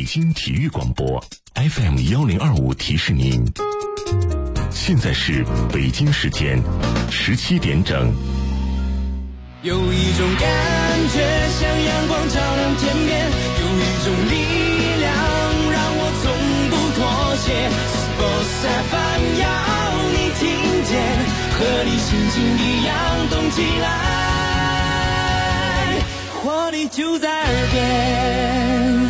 京体育广播 FM1025提示您，现在是北京时间17点整。 有一种感觉像阳光照亮天边，有一种力量让我从不妥协。Sports FM 要你听见，和你心情一样动起来，活力就在耳边。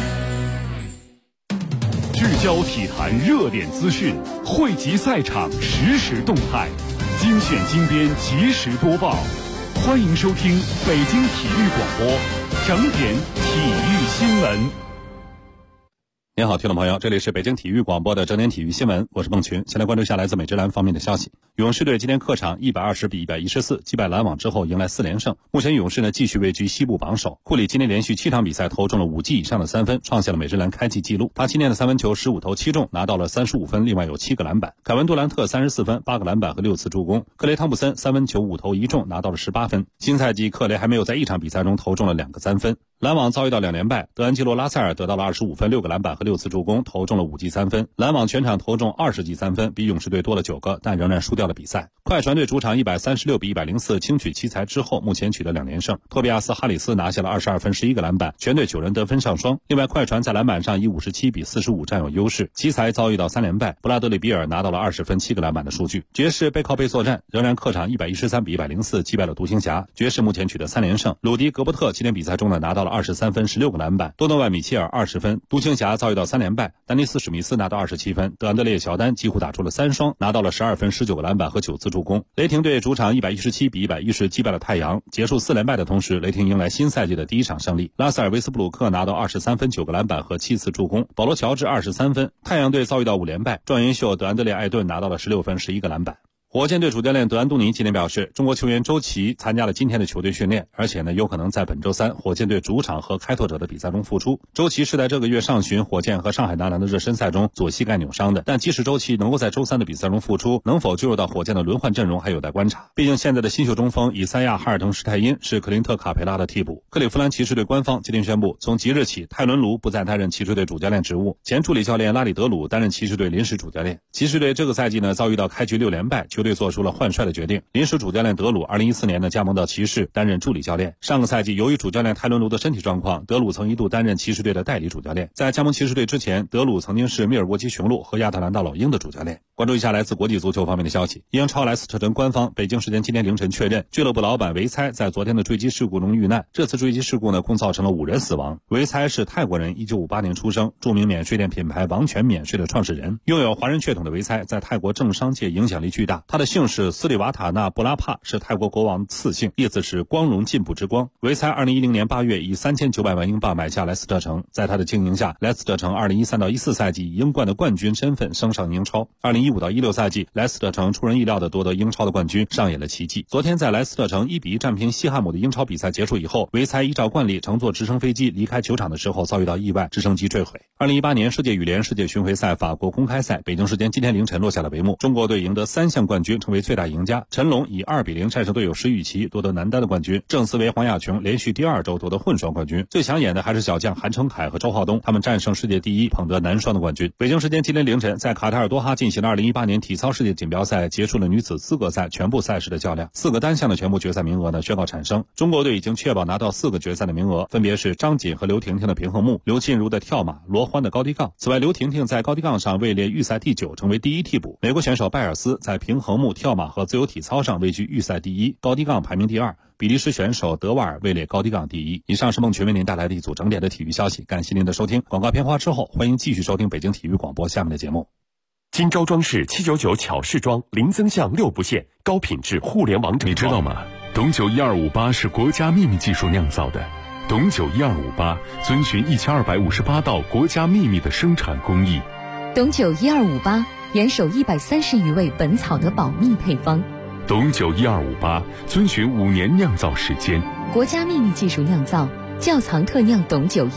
聚焦体坛热点资讯，汇集赛场实时动态，精选精编及时播报。欢迎收听北京体育广播整点体育新闻。 您好，听众朋友，这里是北京体育广播的整点体育新闻，我是孟群。先来关注一下来自美职篮方面的消息。勇士队今天客场120比114击败篮网之后，迎来4连胜。目前勇士呢继续位居西部榜首。库里今天连续7场比赛投中了5记以上的3分，创下了美职篮开季纪录。他今天的三分球15投7中，拿到了35分，另外有7个篮板。凯文杜兰特34分8个篮板和6次助攻。克雷汤普森三分球5投1中，拿到了18分。新赛季克雷还没有在一场比赛中投中了2个3分。篮网遭遇到2连败，德安吉罗拉塞尔得到了25分6个篮板和6次助攻，投中了5记3分。篮网全场投中20记3分，比勇士队多了9个，但仍然输掉了比赛。快船队主场136比104轻取奇才之后，目前取得2连胜。托比亚斯哈里斯拿下了22分11个篮板，全队9人得分上双。另外快船在篮板上以57比45占有优势。奇才遭遇到3连败，布拉德里比尔拿到了20分7个篮板的数据。爵士背靠背作战，仍然客场113比104击败了独行侠。爵士目前取得3连胜。鲁迪格伯特今天比赛中呢拿到了23分16个篮板，多诺万米切尔20分。独行侠遭遇到3连败，丹尼斯史密斯拿到27分，德安德烈乔丹几乎打出了3双，拿到了12分19个篮板和9次助攻。雷霆队主场117比110击败了太阳，结束4连败的同时，雷霆迎来新赛季的第一场胜利。拉塞尔维斯布鲁克拿到23分9个篮板和7次助攻，保罗乔治23分。太阳队遭遇到5连败，状元秀德安德烈艾顿拿到了16分11个篮板。火箭队主教练德安东尼今天表示，中国球员周琦参加了今天的球队训练，而且呢有可能在本周3火箭队主场和开拓者的比赛中复出。周琦是在这个月上旬火箭和上海男篮的热身赛中左膝盖扭伤的，但即使周琦能够在周3的比赛中复出，能否进入到火箭的轮换阵容还有待观察。毕竟现在的新秀中锋以赛亚哈尔滕施泰因是克林特卡佩拉的替补。克利夫兰骑士队官方今天宣布，从即日起泰伦卢不再担任骑士队主教练职务，前助理教练拉里德鲁担任骑士队临时主教练。骑士队这个赛季呢遭遇到开局6连败，球队做出了换帅的决定，临时主教练德鲁2014年呢加盟到骑士担任助理教练。上个赛季由于主教练泰伦卢的身体状况，德鲁曾一度担任骑士队的代理主教练。在加盟骑士队之前，德鲁曾经是密尔沃基雄鹿和亚特兰大老鹰的主教练。关注一下来自国际足球方面的消息，英超莱斯特城官方北京时间今天凌晨确认，俱乐部老板维猜在昨天的坠机事故中遇难。这次坠机事故呢共造成了5人死亡。维猜是泰国人，1958年出生，著名免税店品牌王权免税的创始人。拥有华人血统的维猜在泰国政商界影响力巨大，他的姓氏斯里瓦塔纳布拉帕是泰国国王赐姓，意思是光荣进步之光。维猜2010年8月以3900万英镑买下莱斯特城，在他的经营下，莱斯特城2013到14赛季以英冠的冠军身份升上英超。2015到16赛季，莱斯特城出人意料地夺得英超的冠军，上演了奇迹。昨天在莱斯特城1比1战平西汉姆的英超比赛结束以后，维猜依照惯例乘坐直升飞机离开球场的时候遭遇到意外，直升机坠毁。2018年世界羽联世界巡回赛法国公开赛北京时间今天凌晨落下了帷幕，中国队赢得3项冠军，成为最大赢家。陈龙以2比0战胜队友石宇奇，夺得男单的冠军。郑思维、黄雅琼连续第2周夺得混双冠军。最抢眼的还是小将韩成凯和周浩东，他们战胜世界第一，捧得男双的冠军。北京时间今天凌晨，在卡塔尔多哈进行的2018年体操世界锦标赛结束了女子资格赛全部赛事的较量，4个单项的全部决赛名额呢宣告产生。中国队已经确保拿到4个决赛的名额，分别是张锦和刘婷婷的平衡木、刘沁如的跳马、罗欢的高低杠。此外，刘婷婷在高低杠上位列预赛第9，成为第1替补。美国选手拜尔斯在平衡木、跳马和自由体操上位居预赛第1，高低杠排名第2。比利时选手德瓦尔位列高低杠第1。以上是孟群为您带来的一组整点的体育消息，感谢您的收听。广告片花之后，欢迎继续收听北京体育广播下面的节目。 金招装饰799巧饰装，零增项6不限，高品质互联网整装。 你知道吗？董酒1258是国家秘密技术酿造的。董酒1258遵循1258道国家秘密的生产工艺。 董酒1258严守130余位本草的保密配方。 董酒1258遵循5年酿造时间， 国家秘密技术酿造，窖藏特酿董酒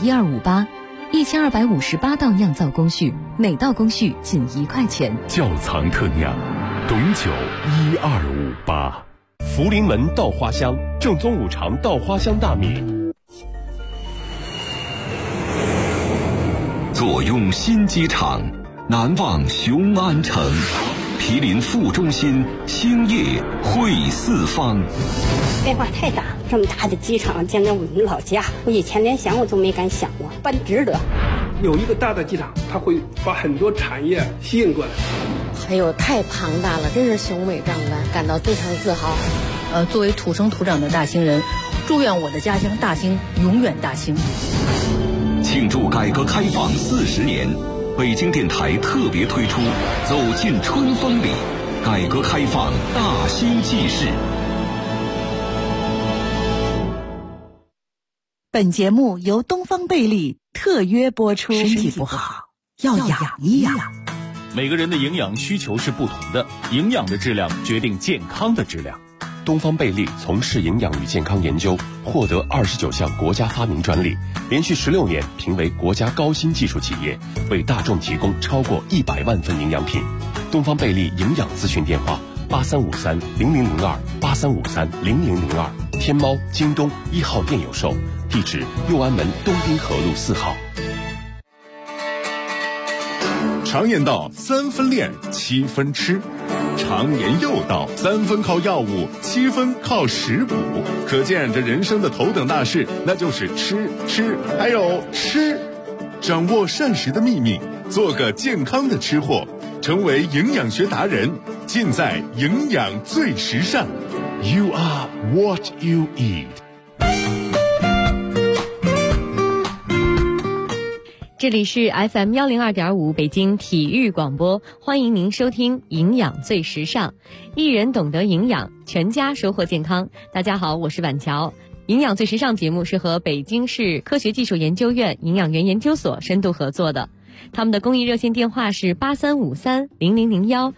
1258，1258道酿造工序，每道工序仅1块钱。 窖藏特酿，董酒1258。 福临门稻花香，正宗五常稻花香大米。 坐拥新机场，难忘雄安城。毗邻副中心，兴业汇四方。 变化太大，这么大的机场建在我们老家，我以前连想我都没敢想过，办值得。 有一个大的机场，它会把很多产业吸引过来。 哎呦，太庞大了，真是雄伟壮观，感到非常自豪。 作为土生土长的大兴人，祝愿我的家乡大兴永远大兴。 庆祝改革开放40年，北京电台特别推出《走进春风里》，改革开放大兴纪事。 本节目由东方贝利特约播出。身体不好要养一养。 每个人的营养需求是不同的，营养的质量决定健康的质量。 东方贝利从事营养与健康研究，获得29项国家发明专利，连续16年评为国家高新技术企业，为大众提供超过100万份营养品。东方贝利营养咨询电话8353-0002，8353-0002，天猫、京东1号店有售，地址右安门东滨河路4号。 常言道，3分练，7分吃。常言又道，3分靠药物，7分靠食补。可见这人生的头等大事，那就是吃，还有吃。掌握膳食的秘密，做个健康的吃货，成为营养学达人，尽在营养最时尚。You are what you eat。 这里是 FM 102.5北京体育广播，欢迎您收听营养最时尚，一人懂得营养，全家收获健康。大家好，我是婉乔。营养最时尚节目是和北京市科学技术研究院营养员研究所深度合作的，他们的公益热线电话是8353-0001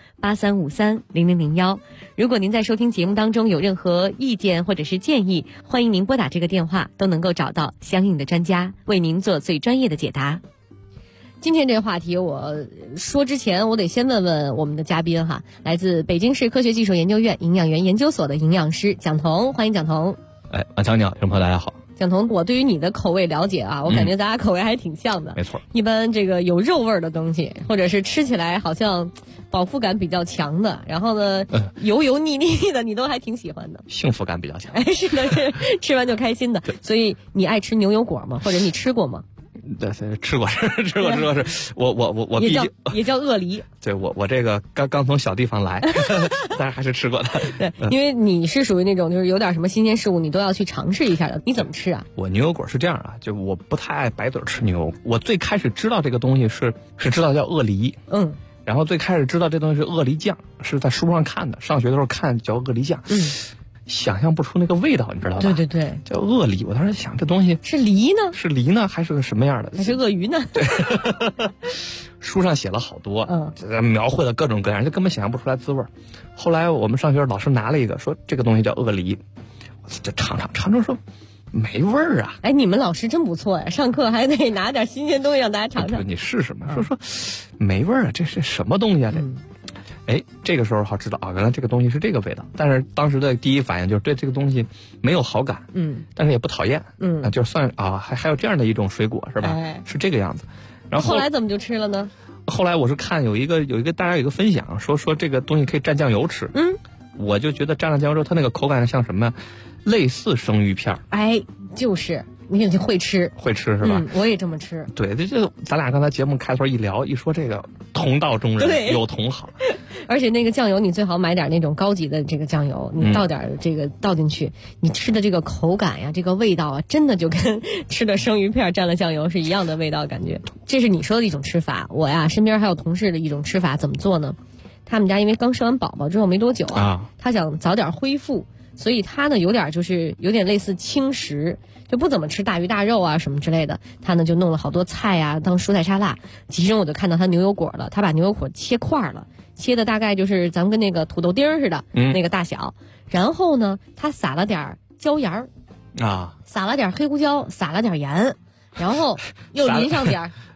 8353-0001。如果您在收听节目当中有任何意见或者是建议，欢迎您拨打这个电话，都能够找到相应的专家为您做最专业的解答。今天这个话题我说之前，我得先问问我们的嘉宾哈，来自北京市科学技术研究院营养员研究所的营养师蒋彤，欢迎蒋彤。 婉乔你好，听众朋友大家好。 蒋彤，我对于你的口味了解啊，我感觉咱俩口味还挺像的。 没错， 一般这个有肉味的东西，或者是吃起来好像饱腹感比较强的，然后呢油油腻腻的，你都还挺喜欢的。 幸福感比较强。 是的，是吃完就开心的。所以你爱吃牛油果吗？或者你吃过吗？ 对，吃过，我也叫鳄梨。 对，我这个刚从小地方来，但是还是吃过的。 对，因为你是属于那种就是有点什么新鲜事物你都要去尝试一下的。你怎么吃啊？ 我牛油果是这样啊，就我不太爱白嘴吃牛油。我最开始知道这个东西是知道叫鳄梨，然后最开始知道这东西是鳄梨酱，是在书上看的，上学的时候看叫鳄梨酱，想象不出那个味道，你知道吧？ 对， 叫鳄梨。我当时想，这东西是梨呢？ 是梨呢，还是个什么样的？ 还是鳄鱼呢？ 对，书上写了好多，描绘了各种各样，就根本想象不出来滋味。后来我们上学老师拿了一个，说这个东西叫鳄梨，我这尝尝说没味儿啊！ 你们老师真不错呀，上课还得拿点新鲜东西让大家尝尝。 你试试嘛，说没味儿啊，这是什么东西啊？这个时候好知道啊，原来这个东西是这个味道。但是当时的第一反应就是对这个东西没有好感，但是也不讨厌，就算啊，还有这样的一种水果是吧？是这个样子。然后后来怎么就吃了呢？ 后来我是看有一个大家有一个分享，说这个东西可以蘸酱油吃，我就觉得蘸了酱油之后，它那个口感像什么呀？类似生鱼片。 就是你会吃是吧？ 我也这么吃。 对，就咱俩刚才节目开头一聊一说这个同道中人，有同好。 而且那个酱油你最好买点那种高级的这个酱油，你倒点这个倒进去，你吃的这个口感呀，这个味道啊，真的就跟吃的生鱼片蘸了酱油是一样的味道感觉。这是你说的一种吃法。我呀身边还有同事的一种吃法，怎么做呢？他们家因为刚生完宝宝之后没多久他想早点恢复，所以他呢有点类似轻食，就不怎么吃大鱼大肉啊什么之类的。他呢就弄了好多菜啊当蔬菜沙拉，其中我就看到他牛油果了，他把牛油果切块了，切的大概就是咱们跟那个土豆丁似的那个大小，然后呢他撒了点椒盐撒了点黑胡椒，撒了点盐，然后又淋上点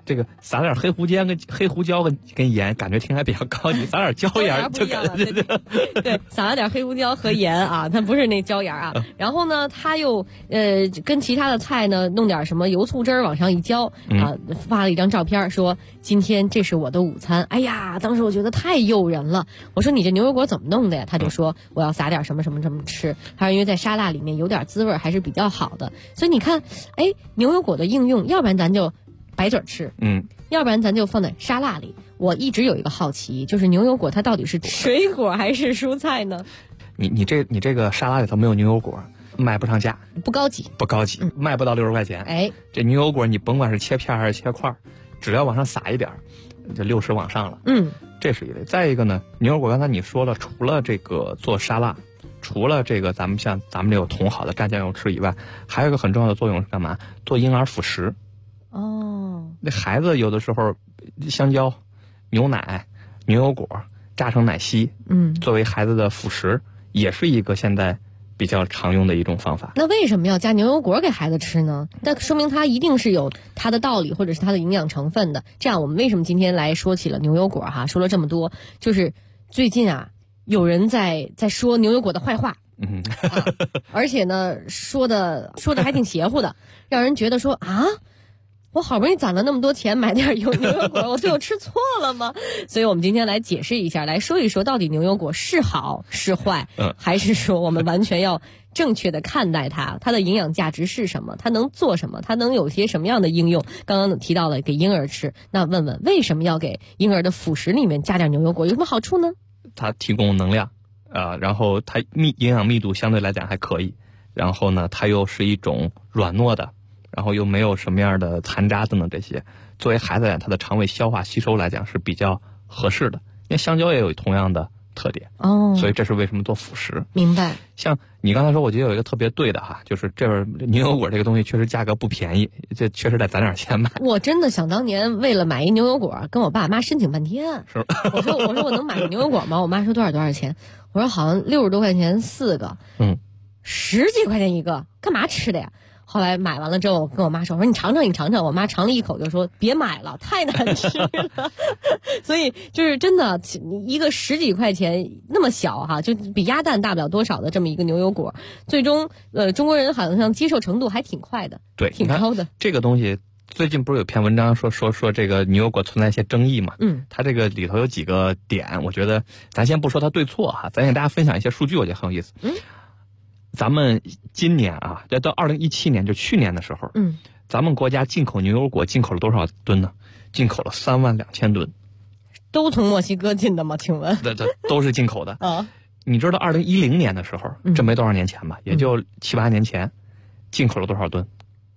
这个撒点黑胡椒跟盐，感觉听起来比较高级，撒点椒盐就对，撒了点黑胡椒和盐啊，它不是那椒盐啊。然后呢，他又跟其他的菜呢弄点什么油醋汁儿往上一浇啊，发了一张照片说今天这是我的午餐。哎呀，当时我觉得太诱人了，我说你这牛油果怎么弄的呀？他就说我要撒点什么什么什么吃，他说因为在沙拉里面有点滋味还是比较好的。所以你看，哎，牛油果的应用，要不然咱就白嘴吃，要不然咱就放在沙拉里。我一直有一个好奇，就是牛油果它到底是水果还是蔬菜呢？ 你这个沙拉里头没有牛油果，卖不上价， 不高级， 卖不到60块钱。 哎， 这牛油果你甭管是切片还是切块，只要往上撒一点，就60往上了。这是一类。再一个呢，牛油果刚才你说了，除了这个做沙拉，除了这个咱们这有桶好的蘸酱油吃以外，还有一个很重要的作用是干嘛？做婴儿辅食。那孩子有的时候，香蕉、牛奶、牛油果榨成奶昔，作为孩子的辅食，也是一个现在比较常用的一种方法。 那为什么要加牛油果给孩子吃呢？那说明它一定是有它的道理，或者是它的营养成分的。这样，我们为什么今天来说起了牛油果哈？说了这么多，就是最近啊，有人在说牛油果的坏话。而且呢，说的还挺邪乎的，让人觉得说啊，我好不容易攒了那么多钱买点牛油果，我最后吃错了吗？所以我们今天来解释一下，来说一说到底牛油果是好是坏，还是说我们完全要正确的看待它，它的营养价值是什么，它能做什么，它能有些什么样的应用。刚刚提到了给婴儿吃，那问问为什么要给婴儿的辅食里面加点牛油果，有什么好处呢？ 它提供能量。然后它营养密度相对来讲还可以，然后呢，它又是一种软糯的，然后又没有什么样的残渣等等这些，作为孩子它的肠胃消化吸收来讲是比较合适的。因为香蕉也有同样的特点所以这是为什么做辅食。 明白。 像你刚才说，我觉得有一个特别对的哈，就是这牛油果这个东西确实价格不便宜，这确实得攒点钱买。 我真的想当年为了买一牛油果，跟我爸妈申请半天。 是。 我说我能买个牛油果吗？我妈说多少钱？我说好像60多块钱4个，10几块钱一个，干嘛吃的呀？后来买完了之后，我跟我妈说你尝尝。我妈尝了一口就说别买了，太难吃了。所以就是真的，一个10几块钱那么小哈，就比鸭蛋大不了多少的这么一个牛油果，最终中国人好像接受程度还挺快的， 对， 挺高的。 这个东西最近不是有篇文章说这个牛油果存在一些争议嘛？它这个里头有几个点，我觉得咱先不说它对错哈，咱给大家分享一些数据，我觉得很有意思。咱们今年啊，到2017年，就去年的时候，咱们国家进口牛油果进口了多少吨呢？进口了32000吨。 都从墨西哥进的吗？请问？ 这都是进口的啊。你知道2010年的时候，这没多少年前吧，也就7、8年前，进口了多少吨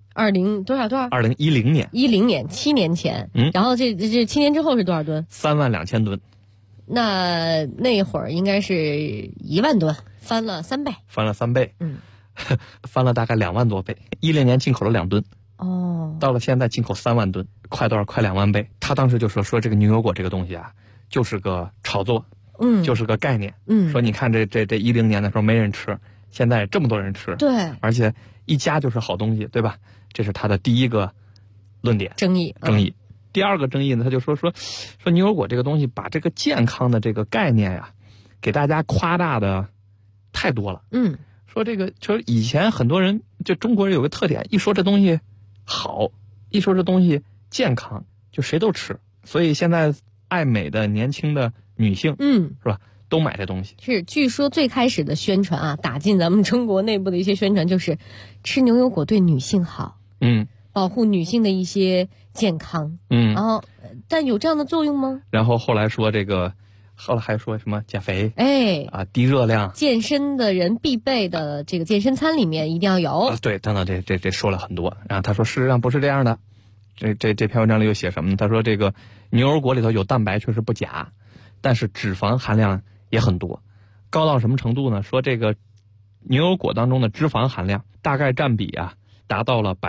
？2010年 ，10年7年前，然后这7年之后是多少吨 ？32000吨。 那会儿应该是1万吨，翻了3倍。 翻了大概2万多倍。10年进口了2吨，到了现在进口3万吨，快多少？快2万倍。他当时就说这个牛油果这个东西啊，就是个炒作，就是个概念，说你看这10年的时候没人吃，现在这么多人吃， 对， 而且一加就是好东西，对吧？这是他的第一个论点， 争议。 第二个争议呢，他就说牛油果这个东西把这个健康的这个概念呀，给大家夸大的太多了。说这个就是以前很多人，就中国人有个特点，一说这东西好，一说这东西健康，就谁都吃。所以现在爱美的年轻的女性，是吧，都买这东西。 是，据说最开始的宣传啊，打进咱们中国内部的一些宣传就是吃牛油果对女性好，保护女性的一些健康，然后但有这样的作用吗？ 然后后来说这个，后来还说什么减肥，低热量， 健身的人必备的这个健身餐里面一定要有， 对，等等，这说了很多。然后他说事实上不是这样的，这篇文章里又写什么呢？他说这个牛油果里头有蛋白确实不假，但是脂肪含量也很多，高到什么程度呢？说这个牛油果当中的脂肪含量大概占比啊达到了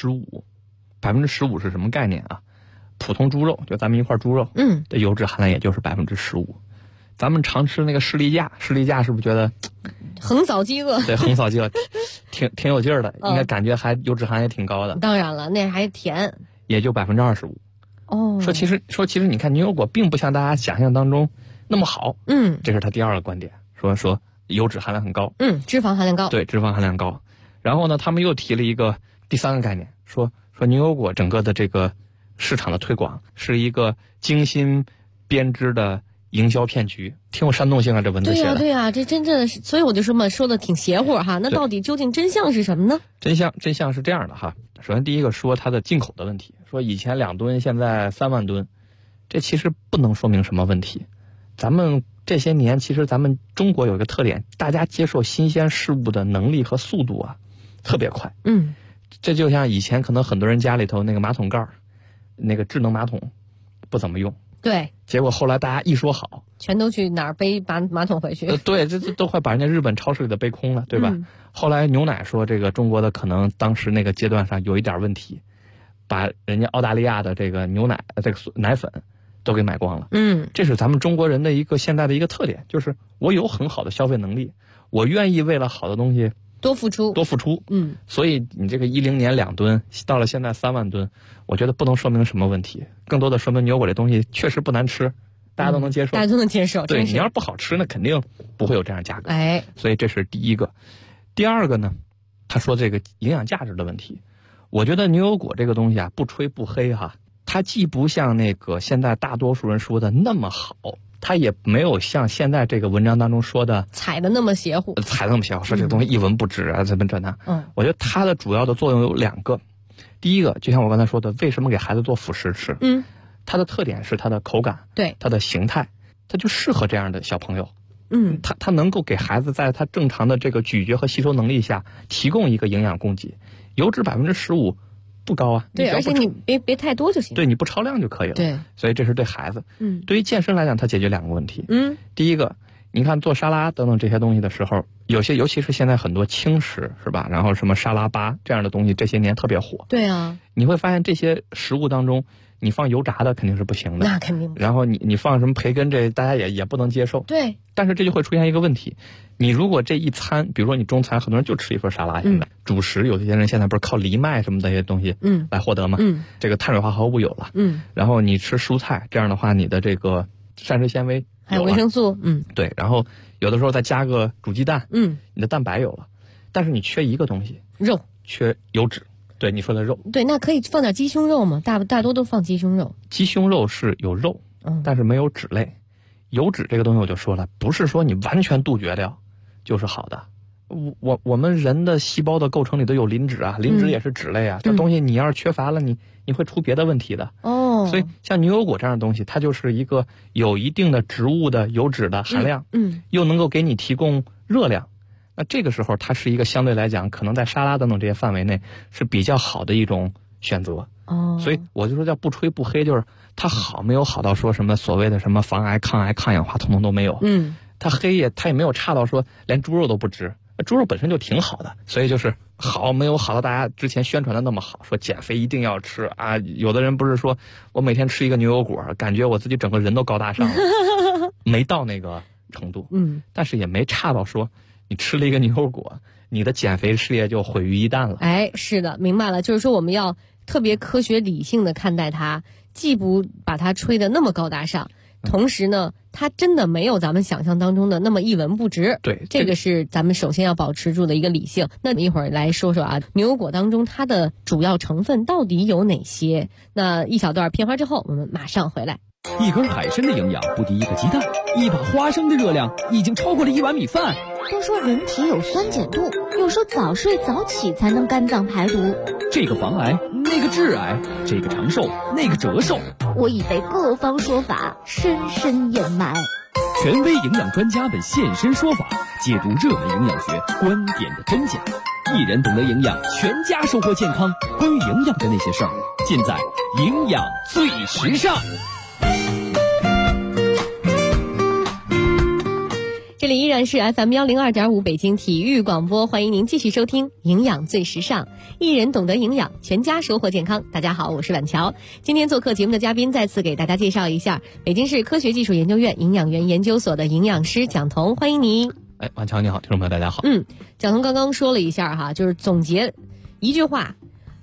15%，15%是什么概念啊？普通猪肉，就咱们一块猪肉，的油脂含量也就是15%。咱们常吃那个士力架是不是觉得横扫饥饿？ 对，横扫饥饿，挺有劲儿的，应该感觉还油脂含也挺高的。 当然了，那还甜， 也就25%。 哦，说其实你看牛油果并不像大家想象当中那么好。这是他第二个观点，说油脂含量很高。 脂肪含量高。 对，脂肪含量高。然后呢，他们又提了一个第三个概念，说牛油果整个的这个市场的推广是一个精心编织的营销骗局，挺有煽动性啊！这文字写的。 对呀，这真正是，所以我就说的挺邪乎哈。那到底究竟真相是什么呢？ 真相是这样的哈。首先第一个说它的进口的问题，说以前2吨，现在3万吨，这其实不能说明什么问题。咱们这些年其实咱们中国有一个特点，大家接受新鲜事物的能力和速度啊特别快。这就像以前可能很多人家里头那个马桶盖那个智能马桶不怎么用。 对， 结果后来大家一说好， 全都去哪儿背马桶回去？ 对，这都快把人家日本超市里的背空了，对吧？后来牛奶说这个中国的可能当时那个阶段上有一点问题，把人家澳大利亚的这个牛奶这个奶粉都给买光了。这是咱们中国人的一个现在的一个特点，就是我有很好的消费能力，我愿意为了好的东西多付出。 所以你这个10年2吨，到了现在3万吨，我觉得不能说明什么问题，更多的说明牛油果这东西确实不难吃，大家都能接受。 大家都能接受。 对，你要是不好吃，那肯定不会有这样价格。 哎， 所以这是第一个。第二个呢，他说这个营养价值的问题，我觉得牛油果这个东西啊，不吹不黑哈，它既不像那个现在大多数人说的那么好。他也没有像现在这个文章当中说的踩的那么邪乎， 说这个东西一文不值啊，怎么这那。我觉得它的主要的作用有2个。第一个，就像我刚才说的，为什么给孩子做辅食吃？它的特点是它的口感， 对， 它的形态，它就适合这样的小朋友。它能够给孩子在他正常的这个咀嚼和吸收能力下提供一个营养供给，油脂15%。不高啊， 对，而且你别太多就行。 对，你不超量就可以了。 对， 所以这是对孩子。对于健身来讲，它解决2个问题。第一个，你看做沙拉等等这些东西的时候，有些尤其是现在很多轻食是吧？然后什么沙拉吧这样的东西，这些年特别火。 对啊， 你会发现这些食物当中，你放油炸的肯定是不行的， 那肯定不行。 然后你放什么培根，这大家也不能接受。 对， 但是这就会出现一个问题，你如果这一餐，比如说你中餐，很多人就吃一份沙拉，现在主食有些人现在不是靠藜麦什么的这些东西来获得吗？这个碳水化合物有了，然后你吃蔬菜，这样的话你的这个膳食纤维还有维生素， 对，然后有的时候再加个煮鸡蛋，你的蛋白有了，但是你缺一个东西， 肉， 缺油脂。对，你说的肉， 对，那可以放点鸡胸肉吗？大多都放鸡胸肉。 鸡胸肉是有肉，但是没有脂类。油脂这个东西我就说了，不是说你完全杜绝掉就是好的。我们人的细胞的构成里都有磷脂啊，磷脂也是脂类啊，这东西你要是缺乏了，你会出别的问题的。所以像牛油果这样的东西，它就是一个有一定的植物的油脂的含量，又能够给你提供热量。那这个时候它是一个相对来讲可能在沙拉等等这些范围内是比较好的一种选择。所以我就说叫不吹不黑，就是它好没有好到说什么所谓的什么防癌抗癌抗氧化统统都没有。它黑它也没有差到说连猪肉都不值，猪肉本身就挺好的。所以就是好没有好到大家之前宣传的那么好，说减肥一定要吃啊。有的人不是说我每天吃一个牛油果感觉我自己整个人都高大上了没到那个程度，但是也没差到说你吃了一个牛油果你的减肥事业就毁于一旦了。 哎，是的，明白了，就是说我们要特别科学理性的看待它，既不把它吹得那么高大上，同时呢它真的没有咱们想象当中的那么一文不值。 对， 这个是咱们首先要保持住的一个理性。那一会儿来说说啊，牛油果当中它的主要成分到底有哪些？那一小段片花之后我们马上回来。 一根海参的营养不敌一个鸡蛋，一把花生的热量已经超过了1碗米饭。 都说人体有酸碱度，有时候早睡早起才能肝脏排毒。 这个防癌，那个致癌，这个长寿，那个折寿。 我已被各方说法深深掩埋。 权威营养专家们现身说法，解读热门营养学观点的真假。一人懂得营养，全家收获健康。关于营养的那些事儿，尽在营养最时尚。 这里依然是 FM 102.5北京体育广播，欢迎您继续收听营养最时尚，一人懂得营养，全家收获健康。大家好，我是婉乔。今天做客节目的嘉宾，再次给大家介绍一下北京市科学技术研究院营养员研究所的营养师蒋彤，欢迎您。 婉乔你好，听众朋友大家好。 蒋彤刚刚说了一下哈，就是总结一句话，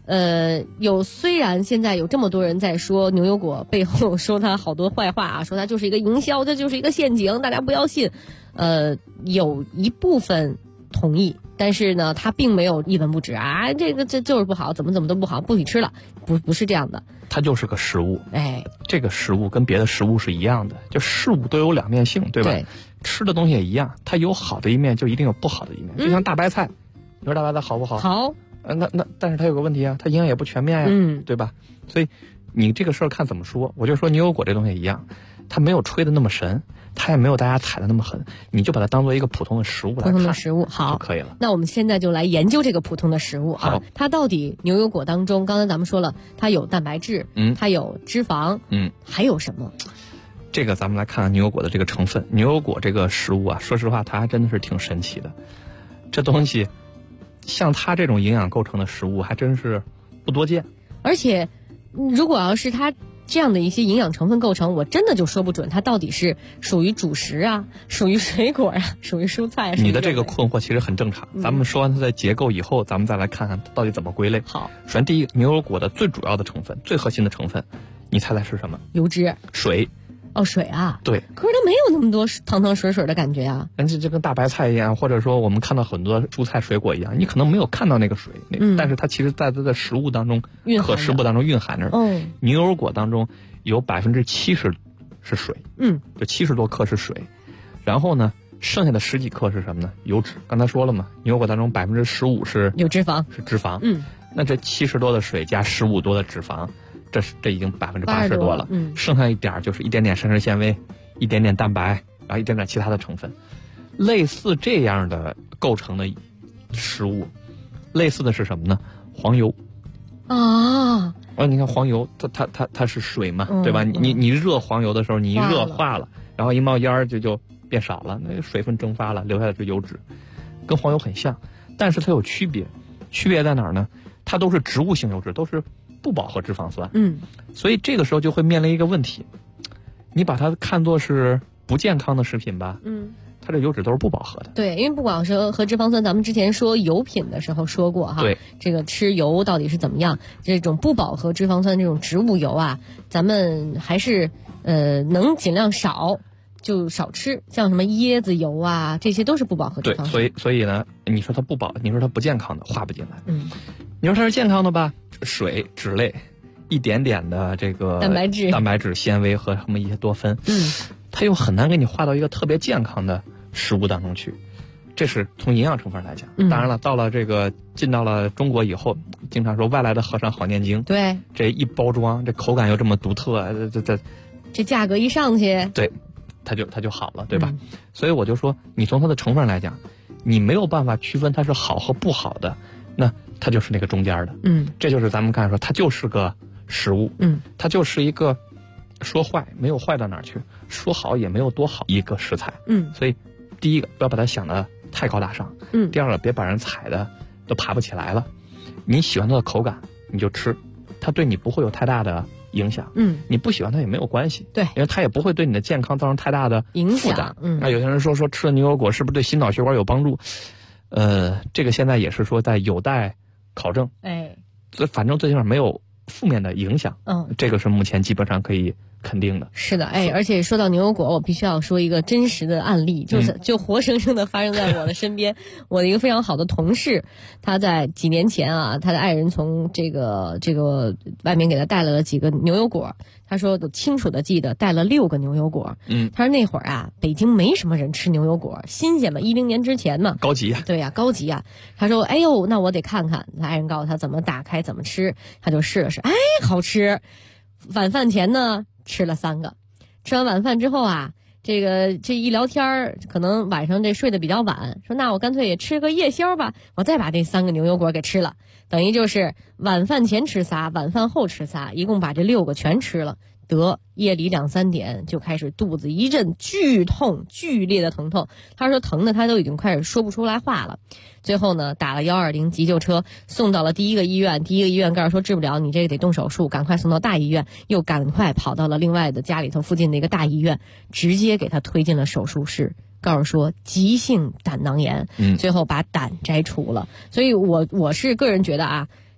虽然现在有这么多人在说牛油果背后说它好多坏话啊，说它就是一个营销，这就是一个陷阱，大家不要信。有一部分同意，但是呢，它并没有一文不值啊，这就是不好，怎么都不好，不许吃了，不是这样的。 它就是个食物， 哎， 这个食物跟别的食物是一样的，就事物都有两面性，对吧？ 对， 吃的东西也一样，它有好的一面，就一定有不好的一面。就像大白菜，你说大白菜好不好？ 好。 但是它有个问题啊，它营养也不全面呀，对吧？所以你这个事儿看怎么说。我就说牛油果这东西也一样，它没有吹得那么神，它也没有大家踩得那么狠，你就把它当做一个普通的食物来看， 普通的食物好就可以了。 那我们现在就来研究这个普通的食物啊，它到底牛油果当中，刚才咱们说了，它有蛋白质，它有脂肪，还有什么？ 这个咱们来看看牛油果的这个成分。牛油果这个食物啊，说实话，它还真的是挺神奇的。这东西像它这种营养构成的食物还真是不多见。 而且如果要是它这样的一些营养成分构成，我真的就说不准它到底是属于主食啊，属于水果啊，属于蔬菜啊。 你的这个困惑其实很正常。咱们说完它的结构以后，咱们再来看看它到底怎么归类。 好， 首先第一，牛油果的最主要的成分，最核心的成分，你猜猜是什么？ 油脂。 水。 哦，水啊。 对。 可是它没有那么多汤汤水水的感觉啊。 就跟大白菜一样，或者说我们看到很多蔬菜水果一样，你可能没有看到那个水，但是它其实在它的食物当中，可食物当中蕴含着。牛油果当中有70%是水，就70多克是水，然后呢，剩下的10几克是什么呢？油脂。刚才说了嘛，牛油果当中15%是有脂肪， 是脂肪。那这70多的水加15多的脂肪，这已经80%多了。剩下一点就是一点点膳食纤维，一点点蛋白，然后一点点其他的成分。类似这样的构成的食物，类似的是什么呢？黄油。 啊。 你看黄油，它是水嘛，对吧？你热黄油的时候，你一热化了，然后一冒烟就变少了，那水分蒸发了，留下的是油脂，跟黄油很像，但是它有区别。区别在哪儿呢？它都是植物性油脂，都是不饱和脂肪酸。所以这个时候就会面临一个问题，你把它看作是不健康的食品吧，它这油脂都是不饱和的。 对，因为不饱和脂肪酸，咱们之前说油品的时候说过哈。 对， 这个吃油到底是怎么样？这种不饱和脂肪酸这种植物油啊，咱们还是能尽量少就少吃，像什么椰子油啊，这些都是不饱和脂肪酸。 对，所以呢，你说它你说它不健康的，划不进来。你说它是健康的吧？水、脂类，一点点的这个蛋白质、纤维和什么一些多酚，它又很难给你划到一个特别健康的食物当中去。这是从营养成分来讲。当然了，进到了中国以后，经常说外来的和尚好念经。 对， 这一包装，这口感又这么独特， 这价格一上去， 对，它就好了，对吧？所以我就说，你从它的成分来讲，你没有办法区分它是好和不好的，那它就是那个中间的。这就是咱们刚才说，它就是个食物。它就是一个说坏没有坏到哪儿去，说好也没有多好一个食材。所以第一个不要把它想的太高大上。第二个别把人踩的都爬不起来了。你喜欢它的口感你就吃，它对你不会有太大的影响。你不喜欢它也没有关系。 对， 因为它也不会对你的健康造成太大的影响。那有些人说吃了牛油果是不是对心脑血管有帮助？这个现在也是说在有待考证。反正最起码没有负面的影响。这个是目前基本上可以肯定的。 是的，而且说到牛油果，我必须要说一个真实的案例，就活生生的发生在我的身边。我的一个非常好的同事，他在几年前啊，他的爱人从这个外面给他带来了几个牛油果，他说我清楚的记得带了6个牛油果。他说那会儿啊，北京没什么人吃牛油果，新鲜嘛，10年之前嘛， 高级啊。 对呀，高级啊。他说哎呦，那我得看看。他爱人告诉他怎么打开怎么吃，他就试了试，好吃。晚饭前呢吃了3个，吃完晚饭之后啊，这一聊天可能晚上这睡得比较晚，说那我干脆也吃个夜宵吧，我再把这3个牛油果给吃了，等于就是晚饭前吃仨，晚饭后吃仨，一共把这6个全吃了。夜里2、3点就开始肚子一阵剧痛，剧烈的疼痛。他说疼的他都已经开始说不出来话了。最后呢，打了120急救车，送到了第一个医院。第一个医院告诉说治不了，你这个得动手术，赶快送到大医院。又赶快跑到了另外的家里头附近的一个大医院，直接给他推进了手术室。告诉说急性胆囊炎，最后把胆摘除了。所以我是个人觉得啊，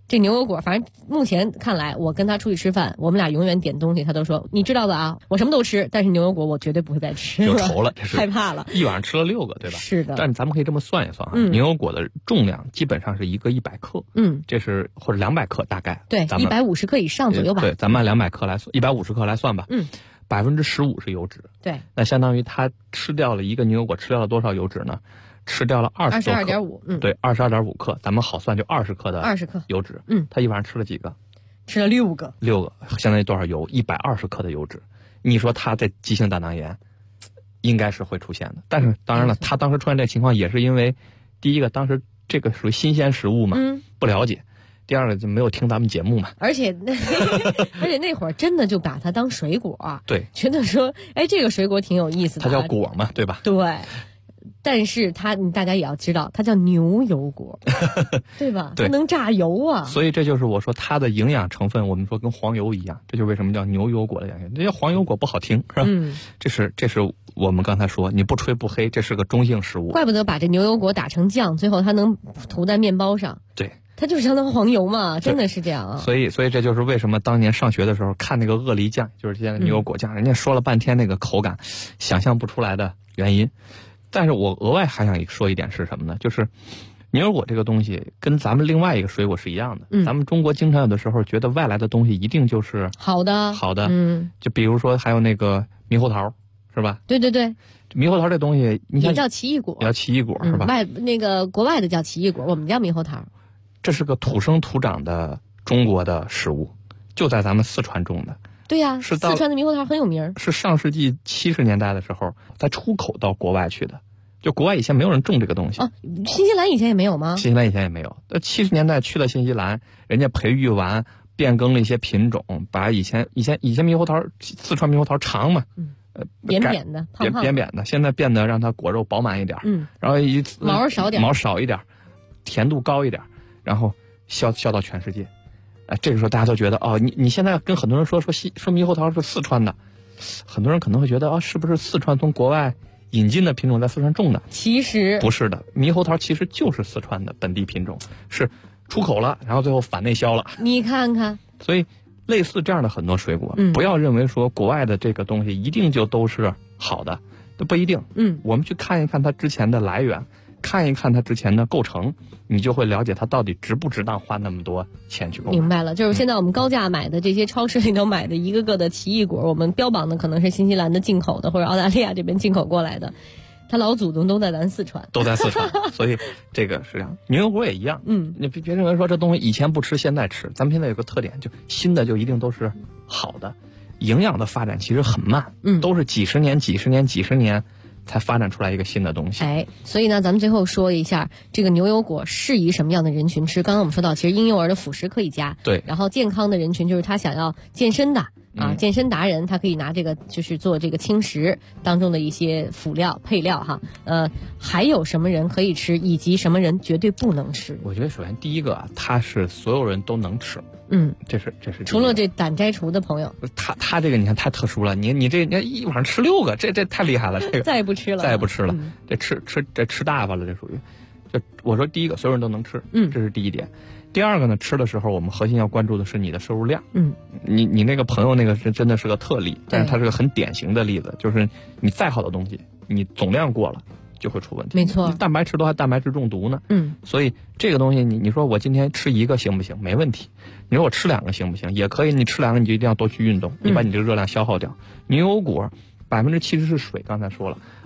这牛油果，反正目前看来，我跟他出去吃饭，我们俩永远点东西，他都说你知道的啊，我什么都吃，但是牛油果我绝对不会再吃了。 有仇了，这是害怕了。 一晚上吃了6个，对吧？ 是的。 但是咱们可以这么算一算啊，牛油果的重量基本上是一个100克，这是或者200克大概， 对，150克以上左右吧。 对，咱们按200克来算，150克来算吧。15%是油脂。 对。 那相当于他吃掉了一个牛油果，吃掉了多少油脂呢？吃掉了 22.5， 对，22.5克，咱们好算就20克的 20克油脂。他一晚上吃了几个？ 吃了6个。 6个，相当于多少油？120克的油脂。你说他在急性胆囊炎，应该是会出现的。但是当然了，他当时出现这情况也是因为，第一个当时这个属于新鲜食物嘛，不了解；第二个就没有听咱们节目嘛。 而且那会儿真的就把它当水果， 对， 觉得说，哎，这个水果挺有意思的。 它叫果嘛，对吧？ 对。但是大家也要知道，它叫牛油果，对吧？ 对， 它能榨油啊。 所以这就是我说它的营养成分，我们说跟黄油一样，这就是为什么叫牛油果的原因。这叫黄油果不好听，是吧？这是我们刚才说，你不吹不黑，这是个中性食物。 怪不得把这牛油果打成酱，最后它能涂在面包上。 对。 它就是相当黄油嘛，真的是这样啊。 所以这就是为什么当年上学的时候看那个鳄梨酱，就是现在牛油果酱，人家说了半天那个口感，想象不出来的原因。但是我额外还想说一点是什么呢？就是牛油果这个东西跟咱们另外一个水果是一样的。咱们中国经常有的时候觉得外来的东西一定就是好的。就比如说还有那个猕猴桃，是吧？ 对对对。 猕猴桃这东西，你像也叫奇异果。 叫奇异果是吧？ 国外的叫奇异果，我们叫猕猴桃。 这是个土生土长的中国的食物，就在咱们四川种的。 对呀，四川的猕猴桃很有名。 是上世纪70年代的时候才出口到国外去的，就国外以前没有人种这个东西。 新西兰以前也没有吗？ 新西兰以前也没有。70年代去了新西兰，人家培育完，变更了一些品种，把以前猕猴桃，四川猕猴桃长嘛， 扁扁的，胖胖的， 扁扁的，现在变得让它果肉饱满一点，然后毛少一点，甜度高一点，然后销到全世界。这个时候大家都觉得你现在跟很多人说猕猴桃是四川的，很多人可能会觉得是不是四川从国外引进的品种在四川种的？ 其实不是的，猕猴桃其实就是四川的本地品种，是出口了，然后最后反内销了。 你看看， 所以类似这样的很多水果，不要认为说国外的这个东西一定就都是好的，都不一定。我们去看一看它之前的来源，看一看它之前的构成，你就会了解它到底值不值当花那么多钱去购买。 明白了，就是现在我们高价买的这些超市里头买的一个个的奇异果，我们标榜的可能是新西兰的进口的，或者澳大利亚这边进口过来的，它老祖宗都在咱四川， 所以这个是这样。牛油果也一样，你别认为说这东西以前不吃现在吃，咱们现在有个特点，就新的就一定都是好的，营养的发展其实很慢，都是几十年才发展出来一个新的东西。 所以呢，咱们最后说一下这个牛油果适宜什么样的人群吃。刚刚我们说到，其实婴幼儿的辅食可以加， 对， 然后健康的人群就是他想要健身的。健身达人他可以拿这个就是做这个轻食当中的一些辅料配料哈。还有什么人可以吃，以及什么人绝对不能吃？ 我觉得首先第一个它是所有人都能吃，这是除了这胆摘除的朋友。 他这个你看太特殊了，你这一晚上吃6个，这太厉害了，这个再也不吃了， 这吃大发了，这属于。就我说第一个所有人都能吃，这是第一点。第二个呢，吃的时候我们核心要关注的是你的摄入量。你那个朋友那个是真的是个特例，但是它是个很典型的例子，就是你再好的东西，你总量过了就会出问题。 没错， 蛋白质都还蛋白质中毒呢。所以这个东西你说我今天吃1个行不行？没问题。你说我吃2个行不行？也可以。你吃2个你就一定要多去运动，你把你这个热量消耗掉。牛油果70%是水，刚才说了